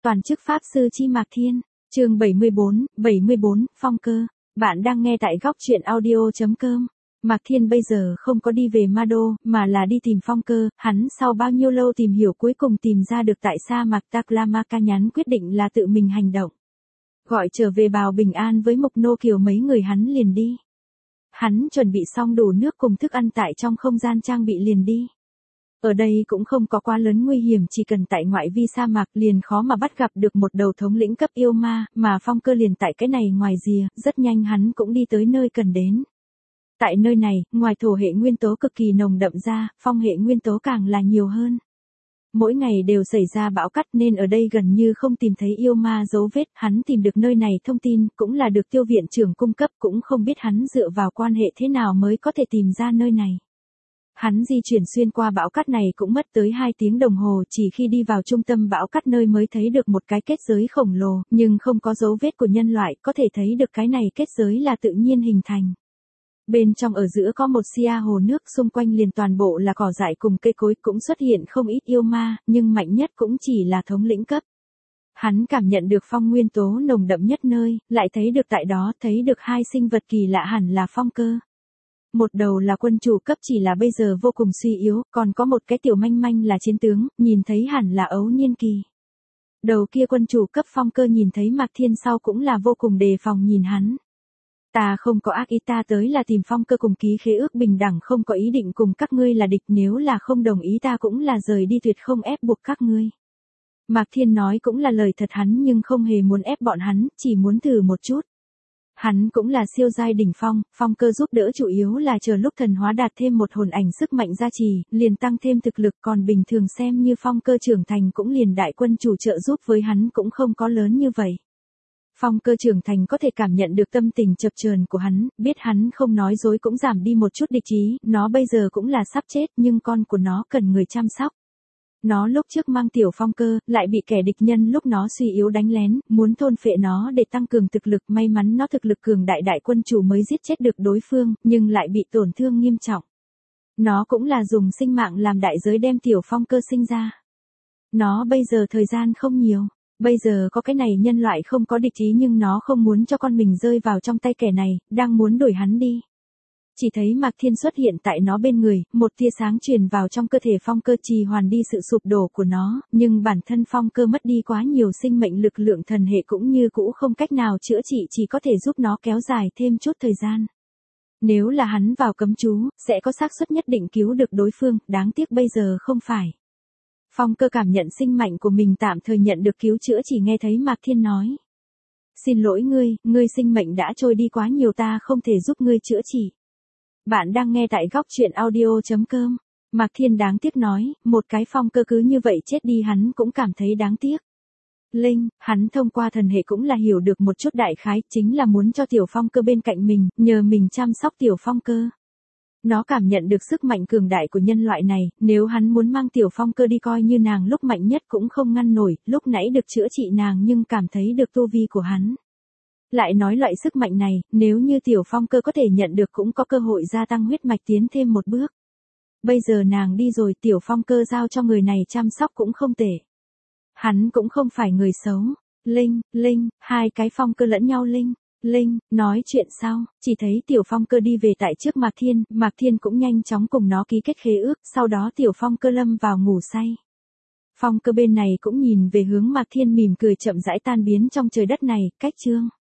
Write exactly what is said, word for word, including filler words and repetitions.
Toàn chức Pháp Sư Chi Mạc Thiên, chương bảy mươi bốn, bảy mươi bốn, Phong Cơ. Bạn đang nghe tại góc truyện audio.com. Mạc Thiên bây giờ không có đi về Ma Đô, mà là đi tìm Phong Cơ. Hắn sau bao nhiêu lâu tìm hiểu cuối cùng tìm ra được tại sa mạc Taklamakan nhắn quyết định là tự mình hành động. Gọi trở về Bào Bình An với Mộc Nô Kiều mấy người hắn liền đi. Hắn chuẩn bị xong đủ nước cùng thức ăn tại trong không gian trang bị liền đi. Ở đây cũng không có quá lớn nguy hiểm, chỉ cần tại ngoại vi sa mạc liền khó mà bắt gặp được một đầu thống lĩnh cấp yêu ma, mà Phong Cơ liền tại cái này ngoài rìa, rất nhanh hắn cũng đi tới nơi cần đến. Tại nơi này, ngoài thổ hệ nguyên tố cực kỳ nồng đậm ra, phong hệ nguyên tố càng là nhiều hơn. Mỗi ngày đều xảy ra bão cát nên ở đây gần như không tìm thấy yêu ma dấu vết, hắn tìm được nơi này thông tin, cũng là được tiêu viện trưởng cung cấp, cũng không biết hắn dựa vào quan hệ thế nào mới có thể tìm ra nơi này. Hắn di chuyển xuyên qua bão cát này cũng mất tới hai tiếng đồng hồ, chỉ khi đi vào trung tâm bão cát nơi mới thấy được một cái kết giới khổng lồ, nhưng không có dấu vết của nhân loại, có thể thấy được cái này kết giới là tự nhiên hình thành. Bên trong ở giữa có một xia hồ nước, xung quanh liền toàn bộ là cỏ dại cùng cây cối, cũng xuất hiện không ít yêu ma, nhưng mạnh nhất cũng chỉ là thống lĩnh cấp. Hắn cảm nhận được phong nguyên tố nồng đậm nhất nơi, lại thấy được tại đó, thấy được hai sinh vật kỳ lạ hẳn là Phong Cơ. Một đầu là quân chủ cấp chỉ là bây giờ vô cùng suy yếu, còn có một cái tiểu manh manh là chiến tướng, nhìn thấy hẳn là ấu niên kỳ. Đầu kia quân chủ cấp Phong Cơ nhìn thấy Mạc Thiên sau cũng là vô cùng đề phòng nhìn hắn. Ta không có ác ý, ta tới là tìm Phong Cơ cùng ký khế ước bình đẳng, không có ý định cùng các ngươi là địch, nếu là không đồng ý ta cũng là rời đi, tuyệt không ép buộc các ngươi. Mạc Thiên nói cũng là lời thật, hắn nhưng không hề muốn ép bọn hắn, chỉ muốn thử một chút. Hắn cũng là siêu giai đỉnh phong, Phong Cơ giúp đỡ chủ yếu là chờ lúc thần hóa đạt thêm một hồn ảnh sức mạnh gia trì, liền tăng thêm thực lực, còn bình thường xem như Phong Cơ trưởng thành cũng liền đại quân chủ trợ giúp với hắn cũng không có lớn như vậy. Phong Cơ trưởng thành có thể cảm nhận được tâm tình chập chờn của hắn, biết hắn không nói dối cũng giảm đi một chút địch ý, nó bây giờ cũng là sắp chết nhưng con của nó cần người chăm sóc. Nó lúc trước mang tiểu Phong Cơ, lại bị kẻ địch nhân lúc nó suy yếu đánh lén, muốn thôn phệ nó để tăng cường thực lực, may mắn nó thực lực cường đại, đại quân chủ mới giết chết được đối phương, nhưng lại bị tổn thương nghiêm trọng. Nó cũng là dùng sinh mạng làm đại giới đem tiểu Phong Cơ sinh ra. Nó bây giờ thời gian không nhiều, bây giờ có cái này nhân loại không có địch ý nhưng nó không muốn cho con mình rơi vào trong tay kẻ này, đang muốn đuổi hắn đi. Chỉ thấy Mạc Thiên xuất hiện tại nó bên người, một tia sáng truyền vào trong cơ thể Phong Cơ trì hoàn đi sự sụp đổ của nó, nhưng bản thân Phong Cơ mất đi quá nhiều sinh mệnh lực, lượng thần hệ cũng như cũ không cách nào chữa trị, chỉ có thể giúp nó kéo dài thêm chút thời gian. Nếu là hắn vào cấm chú, sẽ có xác suất nhất định cứu được đối phương, đáng tiếc bây giờ không phải. Phong Cơ cảm nhận sinh mệnh của mình tạm thời nhận được cứu chữa, chỉ nghe thấy Mạc Thiên nói. Xin lỗi ngươi, ngươi sinh mệnh đã trôi đi quá nhiều, ta không thể giúp ngươi chữa trị. Bạn đang nghe tại góc truyện audio.com. Mạc Thiên đáng tiếc nói, một cái Phong Cơ cứ như vậy chết đi hắn cũng cảm thấy đáng tiếc. Linh, hắn thông qua thần hệ cũng là hiểu được một chút đại khái, chính là muốn cho tiểu Phong Cơ bên cạnh mình, nhờ mình chăm sóc tiểu Phong Cơ. Nó cảm nhận được sức mạnh cường đại của nhân loại này, nếu hắn muốn mang tiểu Phong Cơ đi coi như nàng lúc mạnh nhất cũng không ngăn nổi, lúc nãy được chữa trị nàng nhưng cảm thấy được tu vi của hắn. Lại nói loại sức mạnh này, nếu như tiểu Phong Cơ có thể nhận được cũng có cơ hội gia tăng huyết mạch tiến thêm một bước. Bây giờ nàng đi rồi, tiểu Phong Cơ giao cho người này chăm sóc cũng không tệ. Hắn cũng không phải người xấu. Linh, Linh, hai cái Phong Cơ lẫn nhau Linh, Linh, nói chuyện sau, chỉ thấy tiểu Phong Cơ đi về tại trước Mạc Thiên, Mạc Thiên cũng nhanh chóng cùng nó ký kết khế ước, sau đó tiểu Phong Cơ lâm vào ngủ say. Phong Cơ bên này cũng nhìn về hướng Mạc Thiên mỉm cười chậm rãi tan biến trong trời đất này, cách chương.